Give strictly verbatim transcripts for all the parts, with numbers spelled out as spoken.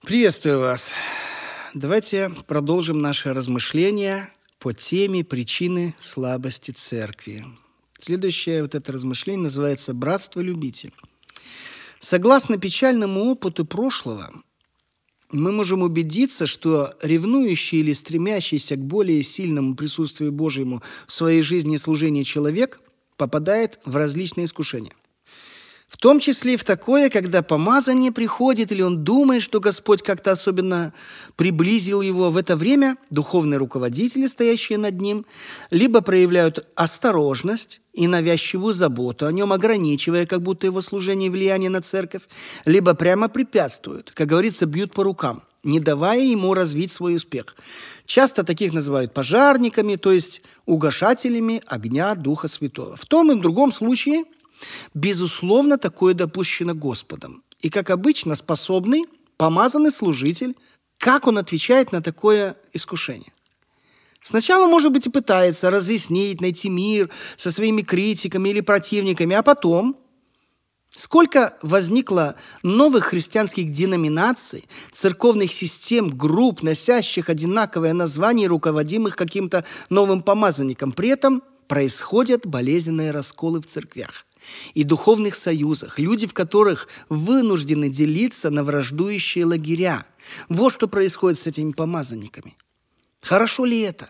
Приветствую вас. Давайте продолжим наше размышление по теме причины слабости церкви. Следующее вот это размышление называется «Братство любите». Согласно печальному опыту прошлого, мы можем убедиться, что ревнующий или стремящийся к более сильному присутствию Божьему в своей жизни и служении человек попадает в различные искушения. В том числе и в такое, когда помазание приходит, или он думает, что Господь как-то особенно приблизил его. В это время духовные руководители, стоящие над ним, либо проявляют осторожность и навязчивую заботу о нем, ограничивая как будто его служение и влияние на церковь, либо прямо препятствуют, как говорится, бьют по рукам, не давая ему развить свой успех. Часто таких называют пожарниками, то есть угашателями огня Духа Святого. В том и в другом случае – безусловно, такое допущено Господом. И, как обычно, способный, помазанный служитель, как он отвечает на такое искушение? Сначала, может быть, и пытается разъяснить, найти мир со своими критиками или противниками, а потом, сколько возникло новых христианских деноминаций, церковных систем, групп, носящих одинаковое название, руководимых каким-то новым помазанником. При этом происходят болезненные расколы в церквях и духовных союзах, люди, в которых вынуждены делиться на враждующие лагеря. Вот что происходит с этими помазанниками. Хорошо ли это?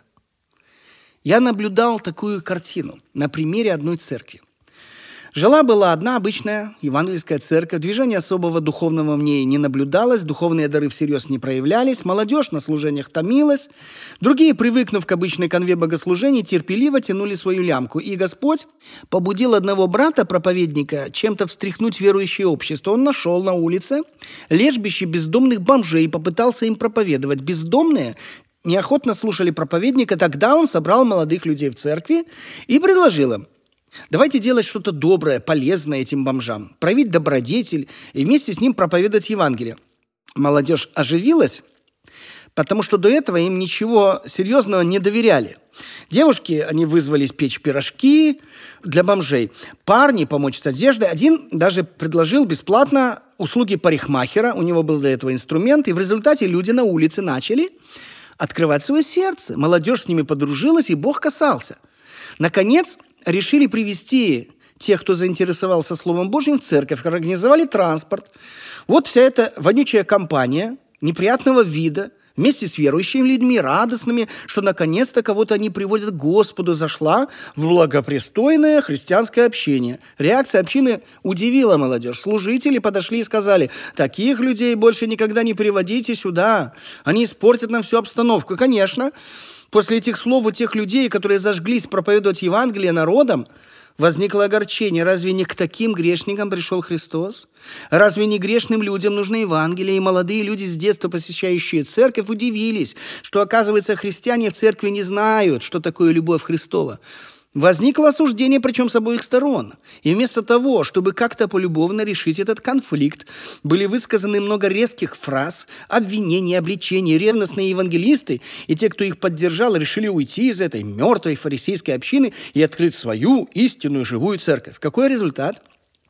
Я наблюдал такую картину на примере одной церкви. Жила-была одна обычная евангельская церковь, движения особого духовного в ней не наблюдалось, духовные дары всерьез не проявлялись, молодежь на служениях томилась, другие, привыкнув к обычной канве богослужений, терпеливо тянули свою лямку. И Господь побудил одного брата-проповедника чем-то встряхнуть верующее общество. Он нашел на улице лежбище бездомных бомжей и попытался им проповедовать. Бездомные неохотно слушали проповедника, тогда он собрал молодых людей в церкви и предложил им: давайте делать что-то доброе, полезное этим бомжам, проявить добродетель и вместе с ним проповедовать Евангелие. Молодежь оживилась, потому что до этого им ничего серьезного не доверяли. Девушки, они вызвались печь пирожки для бомжей. Парни помочь с одеждой. Один даже предложил бесплатно услуги парикмахера. У него был для этого инструмент. И в результате люди на улице начали открывать свое сердце. Молодежь с ними подружилась, и Бог касался. Наконец, решили привести тех, кто заинтересовался Словом Божьим, в церковь, организовали транспорт. Вот вся эта вонючая компания неприятного вида, вместе с верующими людьми, радостными, что наконец-то кого-то они приводят к Господу, зашла в благопристойное христианское общение. Реакция общины удивила молодежь. Служители подошли и сказали: таких людей больше никогда не приводите сюда, они испортят нам всю обстановку. Конечно, после этих слов у тех людей, которые зажглись проповедовать Евангелие народам, возникло огорчение. Разве не к таким грешникам пришел Христос? Разве не грешным людям нужно Евангелие? И молодые люди, с детства посещающие церковь, удивились, что, оказывается, христиане в церкви не знают, что такое любовь Христова. Возникло осуждение, причем с обоих сторон. И вместо того, чтобы как-то полюбовно решить этот конфликт, были высказаны много резких фраз, обвинений, обличений. Ревностные евангелисты и те, кто их поддержал, решили уйти из этой мертвой фарисейской общины и открыть свою истинную живую церковь. Какой результат?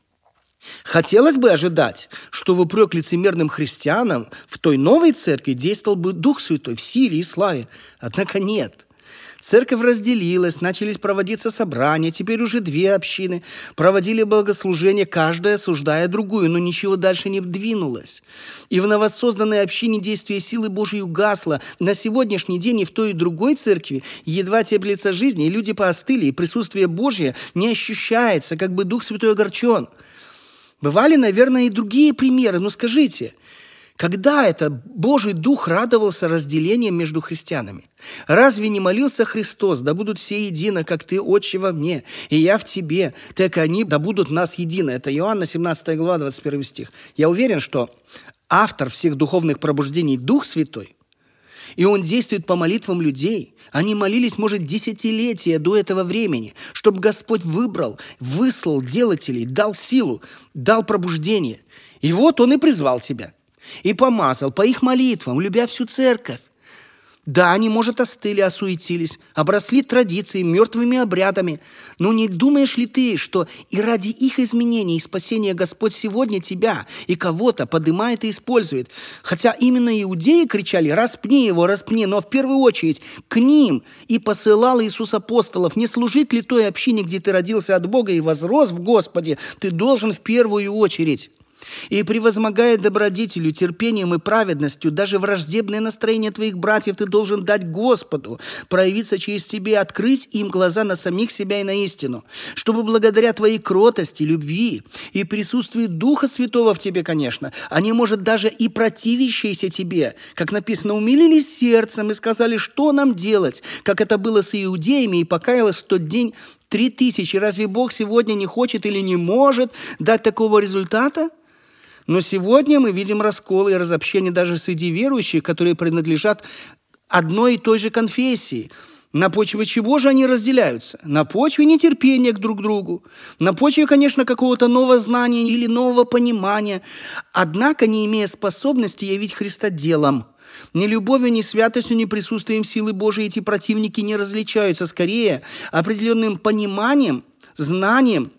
Хотелось бы ожидать, что в упрек лицемерным христианам в той новой церкви действовал бы Дух Святой в силе и славе. Однако нет. Церковь разделилась, начались проводиться собрания, теперь уже две общины проводили богослужение, каждая осуждая другую, но ничего дальше не двинулось. И в новосозданной общине действие силы Божьей угасло. На сегодняшний день и в той, и в другой церкви едва теплится жизнь, и люди поостыли, и присутствие Божье не ощущается, как бы Дух Святой огорчен. Бывали, наверное, и другие примеры, но скажите, когда это Божий Дух радовался разделением между христианами? Разве не молился Христос: да будут все едино, как ты, Отче, во мне, и я в тебе, так они да будут в нас едино? Это Иоанна семнадцатая глава, двадцать первый стих. Я уверен, что автор всех духовных пробуждений Дух Святой, и Он действует по молитвам людей. Они молились, может, десятилетия до этого времени, чтобы Господь выбрал, выслал делателей, дал силу, дал пробуждение. И вот Он и призвал тебя. И помазал по их молитвам, любя всю церковь. Да, они, может, остыли, осуетились, обросли традициями, мертвыми обрядами. Но не думаешь ли ты, что и ради их изменения и спасения Господь сегодня тебя и кого-то поднимает и использует? Хотя именно иудеи кричали: «Распни его, распни», но в первую очередь к ним и посылал Иисус апостолов. Не служить ли той общине, где ты родился от Бога и возрос в Господе, ты должен в первую очередь. И превозмогая добродетелью, терпением и праведностью, даже враждебное настроение твоих братьев ты должен дать Господу, проявиться через тебя, открыть им глаза на самих себя и на истину, чтобы благодаря твоей кротости, любви и присутствию Духа Святого в тебе, конечно, они, может, даже и противящиеся тебе, как написано, умилились сердцем и сказали, что нам делать, как это было с иудеями, и покаялось в тот день три тысячи. Разве Бог сегодня не хочет или не может дать такого результата? Но сегодня мы видим расколы и разобщение даже среди верующих, которые принадлежат одной и той же конфессии. На почве чего же они разделяются? На почве нетерпения к друг другу, на почве, конечно, какого-то нового знания или нового понимания, однако не имея способности явить Христа делом. Ни любовью, ни святостью, ни присутствием силы Божией эти противники не различаются, скорее определенным пониманием, знанием,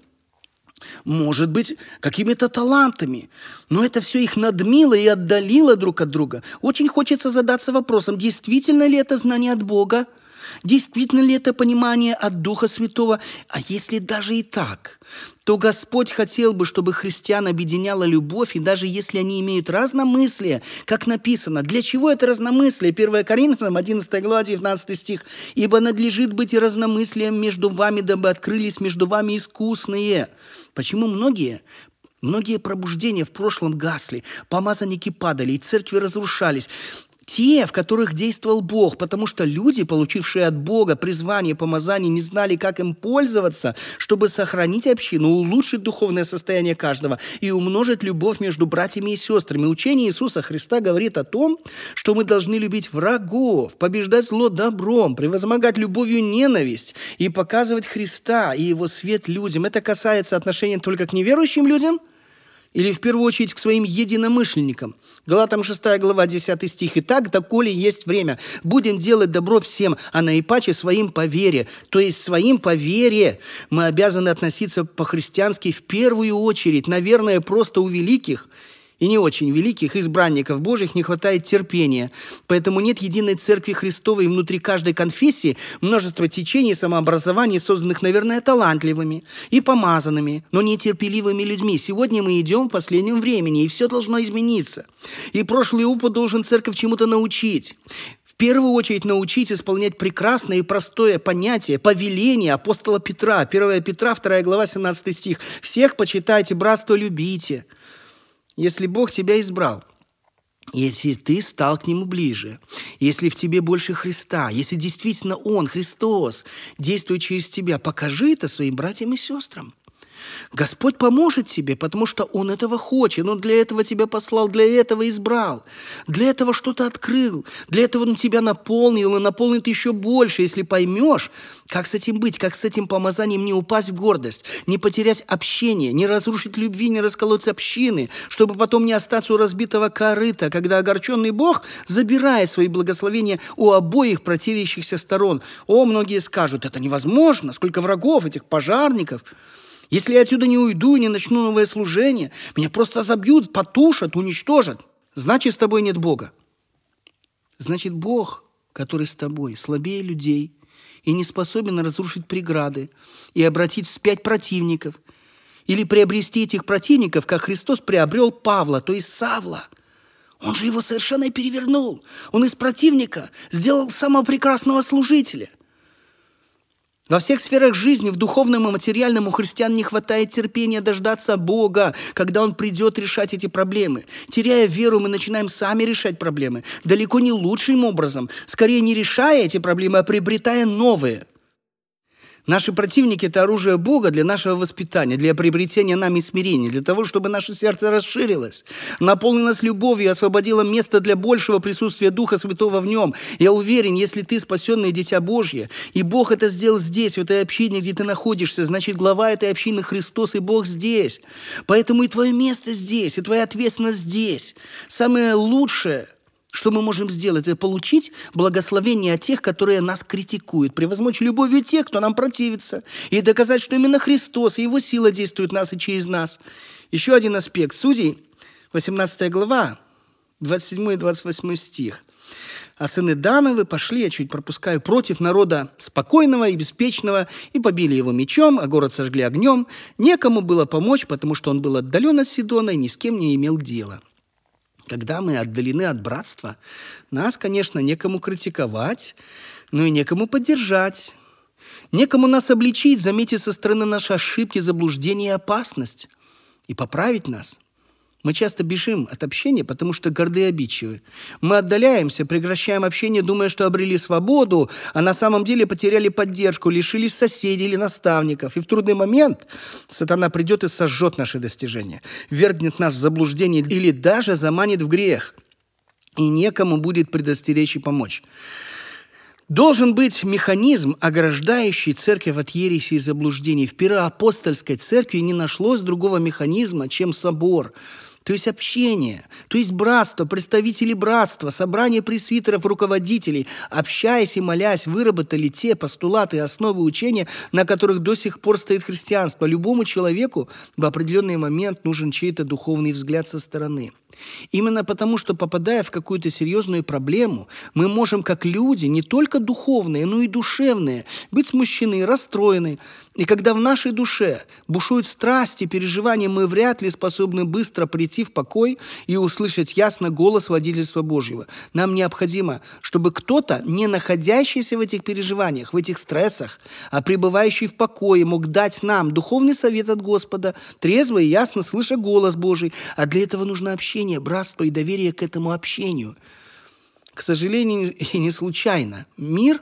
может быть, какими-то талантами. Но это все их надмило и отдалило друг от друга. Очень хочется задаться вопросом, действительно ли это знание от Бога? Действительно ли это понимание от Духа Святого? А если даже и так, то Господь хотел бы, чтобы христиан объединяла любовь, и даже если они имеют разномыслие, как написано. Для чего это разномыслие? первое Коринфянам, одиннадцатая глава, девятнадцатый стих. «Ибо надлежит быть и разномыслием между вами, дабы открылись между вами искусные». Почему многие... Многие пробуждения в прошлом гасли, помазанники падали, и церкви разрушались. Те, в которых действовал Бог, потому что люди, получившие от Бога призвание, помазание, не знали, как им пользоваться, чтобы сохранить общину, улучшить духовное состояние каждого и умножить любовь между братьями и сестрами. Учение Иисуса Христа говорит о том, что мы должны любить врагов, побеждать зло добром, превозмогать любовью ненависть и показывать Христа и Его свет людям. Это касается отношения только к неверующим людям, или в первую очередь к своим единомышленникам. Галатам шестая глава, десятый стих. «Итак, доколе есть время, будем делать добро всем, а наипаче своим по вере». То есть своим по вере мы обязаны относиться по-христиански в первую очередь. Наверное, просто у великих и не очень великих избранников Божьих не хватает терпения. Поэтому нет единой церкви Христовой, и внутри каждой конфессии множество течений самообразований, созданных, наверное, талантливыми и помазанными, но нетерпеливыми людьми. Сегодня мы идем в последнем времени, и все должно измениться. И прошлый опыт должен церковь чему-то научить. В первую очередь научить исполнять прекрасное и простое понятие, повеление апостола Петра. первое Петра, вторая глава, семнадцатый стих. «Всех почитайте, братство любите». Если Бог тебя избрал, если ты стал к Нему ближе, если в тебе больше Христа, если действительно Он, Христос, действует через тебя, покажи это своим братьям и сестрам. Господь поможет тебе, потому что Он этого хочет. Он для этого тебя послал, для этого избрал, для этого что-то открыл, для этого Он тебя наполнил и наполнит еще больше, если поймешь, как с этим быть, как с этим помазанием не упасть в гордость, не потерять общение, не разрушить любви, не расколоть общины, чтобы потом не остаться у разбитого корыта, когда огорченный Бог забирает свои благословения у обоих противящихся сторон. О, многие скажут, это невозможно, сколько врагов, этих пожарников. Если я отсюда не уйду и не начну новое служение, меня просто забьют, потушат, уничтожат. Значит, с тобой нет Бога. Значит, Бог, который с тобой, слабее людей и не способен разрушить преграды и обратить вспять противников. Или приобрести этих противников, как Христос приобрел Павла, то есть Савла. Он же его совершенно перевернул. Он из противника сделал самого прекрасного служителя. Во всех сферах жизни, в духовном и материальном, у христиан не хватает терпения дождаться Бога, когда Он придет решать эти проблемы. Теряя веру, мы начинаем сами решать проблемы. Далеко не лучшим образом. Скорее, не решая эти проблемы, а приобретая новые. Наши противники – это оружие Бога для нашего воспитания, для приобретения нами смирения, для того, чтобы наше сердце расширилось, наполнилось любовью, освободило место для большего присутствия Духа Святого в нем. Я уверен, если ты спасенное дитя Божье, и Бог это сделал здесь, в этой общине, где ты находишься, значит, глава этой общины Христос, и Бог здесь. Поэтому и твое место здесь, и твоя ответственность здесь. Самое лучшее Что мы можем сделать? Это получить благословение от тех, которые нас критикуют, превозмочь любовью тех, кто нам противится, и доказать, что именно Христос и Его сила действует в нас и через нас. Еще один аспект. Судей, восемнадцатая глава, двадцать седьмой и двадцать восьмой стих. «А сыны Дановы пошли, я чуть пропускаю, против народа спокойного и беспечного, и побили его мечом, а город сожгли огнем. Некому было помочь, потому что он был отдален от Сидона и ни с кем не имел дела». Когда мы отдалены от братства, нас, конечно, некому критиковать, но и некому поддержать. Некому нас обличить, заметить со стороны наши ошибки, заблуждения и опасность, и поправить нас. Мы часто бежим от общения, потому что горды и обидчивы. Мы отдаляемся, прекращаем общение, думая, что обрели свободу, а на самом деле потеряли поддержку, лишились соседей или наставников. И в трудный момент сатана придет и сожжет наши достижения, ввергнет нас в заблуждение или даже заманит в грех. И некому будет предостеречь и помочь. Должен быть механизм, ограждающий церковь от ереси и заблуждений. В первоапостольской церкви не нашлось другого механизма, чем собор. То есть общение, то есть братство, представители братства, собрание пресвитеров, руководителей, общаясь и молясь, выработали те постулаты и основы учения, на которых до сих пор стоит христианство. Любому человеку в определенный момент нужен чей-то духовный взгляд со стороны. Именно потому, что, попадая в какую-то серьезную проблему, мы можем, как люди, не только духовные, но и душевные, быть смущены и расстроены. И когда в нашей душе бушуют страсти, переживания, мы вряд ли способны быстро прийти в покой и услышать ясно голос водительства Божьего. Нам необходимо, чтобы кто-то, не находящийся в этих переживаниях, в этих стрессах, а пребывающий в покое, мог дать нам духовный совет от Господа, трезво и ясно слыша голос Божий. А для этого нужно общение, братство и доверие к этому общению. К сожалению, и не случайно. Мир,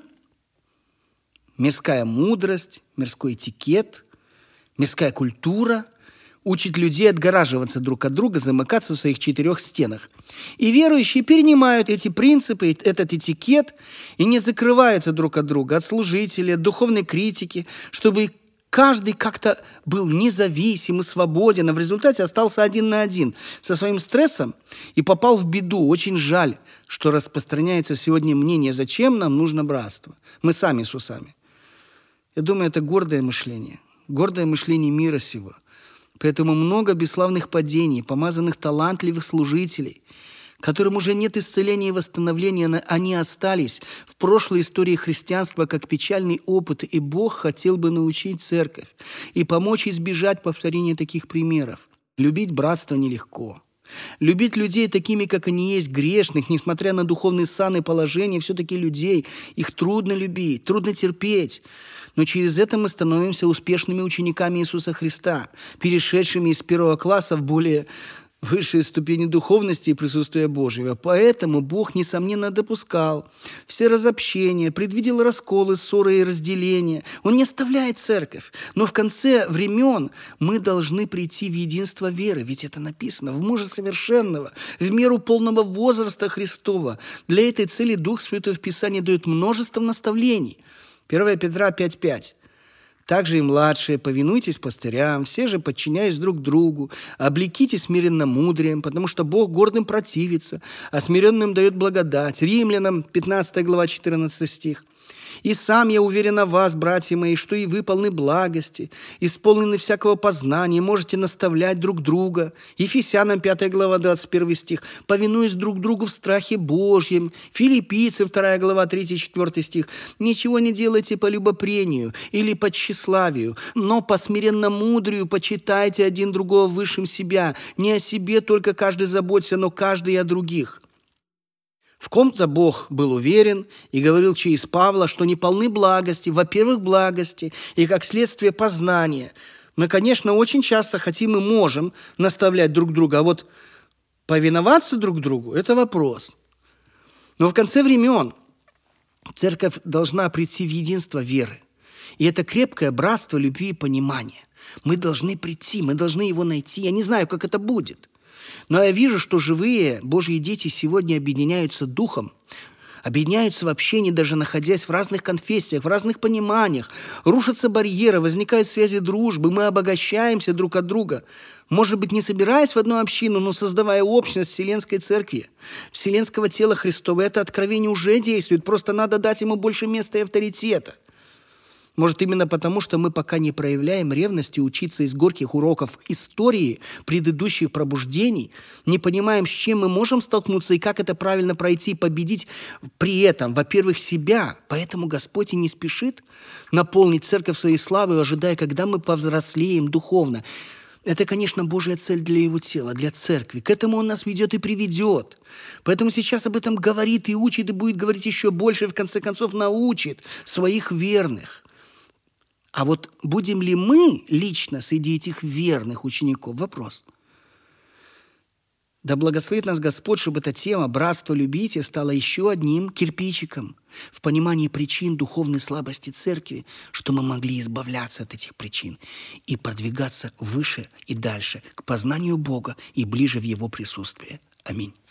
мирская мудрость, мирской этикет, мирская культура учит людей отгораживаться друг от друга, замыкаться в своих четырех стенах. И верующие перенимают эти принципы, этот этикет, и не закрываются друг от друга, от служителей, от духовной критики, чтобы каждый как-то был независим и свободен, а в результате остался один на один со своим стрессом и попал в беду. Очень жаль, что распространяется сегодня мнение, зачем нам нужно братство. Мы сами с усами. Я думаю, это гордое мышление, гордое мышление мира сего. Поэтому много бесславных падений, помазанных талантливых служителей, которым уже нет исцеления и восстановления, они остались в прошлой истории христианства как печальный опыт, и Бог хотел бы научить церковь и помочь избежать повторения таких примеров. Любить братство нелегко. Любить людей такими, как они есть, грешных, несмотря на духовный сан и положение, все-таки людей, их трудно любить, трудно терпеть. Но через это мы становимся успешными учениками Иисуса Христа, перешедшими из первого класса в более высшие ступени духовности и присутствия Божьего. Поэтому Бог, несомненно, допускал все разобщения, предвидел расколы, ссоры и разделения. Он не оставляет церковь. Но в конце времен мы должны прийти в единство веры. Ведь это написано: в мужа совершенного, в меру полного возраста Христова. Для этой цели Дух Святой в Писании дает множество наставлений. первое Петра пять пять. Также и младшие, повинуйтесь пастырям, все же подчиняясь друг другу, облекитесь смиренно-мудрием, потому что Бог гордым противится, а смиренным дает благодать. Римлянам пятнадцатая глава, четырнадцатый стих. «И сам я уверен о вас, братья мои, что и вы полны благости, исполнены всякого познания, можете наставлять друг друга». Ефесянам пятая глава, двадцать первый стих. «Повинуясь друг другу в страхе Божьем». Филиппийцам вторая глава, третий-четвёртый стих. «Ничего не делайте по любопрению или по тщеславию, но по смиренно-мудрию почитайте один другого высшим себя. Не о себе только каждый заботься, но каждый о других». В ком-то Бог был уверен и говорил через Павла, что не полны благости, во-первых, благости, и как следствие познания. Мы, конечно, очень часто хотим и можем наставлять друг друга, а вот повиноваться друг другу – это вопрос. Но в конце времен церковь должна прийти в единство веры. И это крепкое братство любви и понимания. Мы должны прийти, мы должны его найти. Я не знаю, как это будет. Но я вижу, что живые Божьи дети сегодня объединяются духом, объединяются в общении, даже находясь в разных конфессиях, в разных пониманиях. Рушатся барьеры, возникают связи дружбы, мы обогащаемся друг от друга. Может быть, не собираясь в одну общину, но создавая общность Вселенской Церкви, Вселенского тела Христова. Это откровение уже действует, просто надо дать ему больше места и авторитета. Может, именно потому, что мы пока не проявляем ревности учиться из горьких уроков истории предыдущих пробуждений, не понимаем, с чем мы можем столкнуться и как это правильно пройти, победить при этом, во-первых, себя. Поэтому Господь и не спешит наполнить церковь своей славой, ожидая, когда мы повзрослеем духовно. Это, конечно, Божья цель для Его тела, для церкви. К этому Он нас ведет и приведет. Поэтому сейчас об этом говорит и учит, и будет говорить еще больше, и в конце концов научит своих верных. А вот будем ли мы лично среди этих верных учеников? Вопрос. Да благословит нас Господь, чтобы эта тема братства любите стала еще одним кирпичиком в понимании причин духовной слабости церкви, что мы могли избавляться от этих причин и продвигаться выше и дальше к познанию Бога и ближе в Его присутствие. Аминь.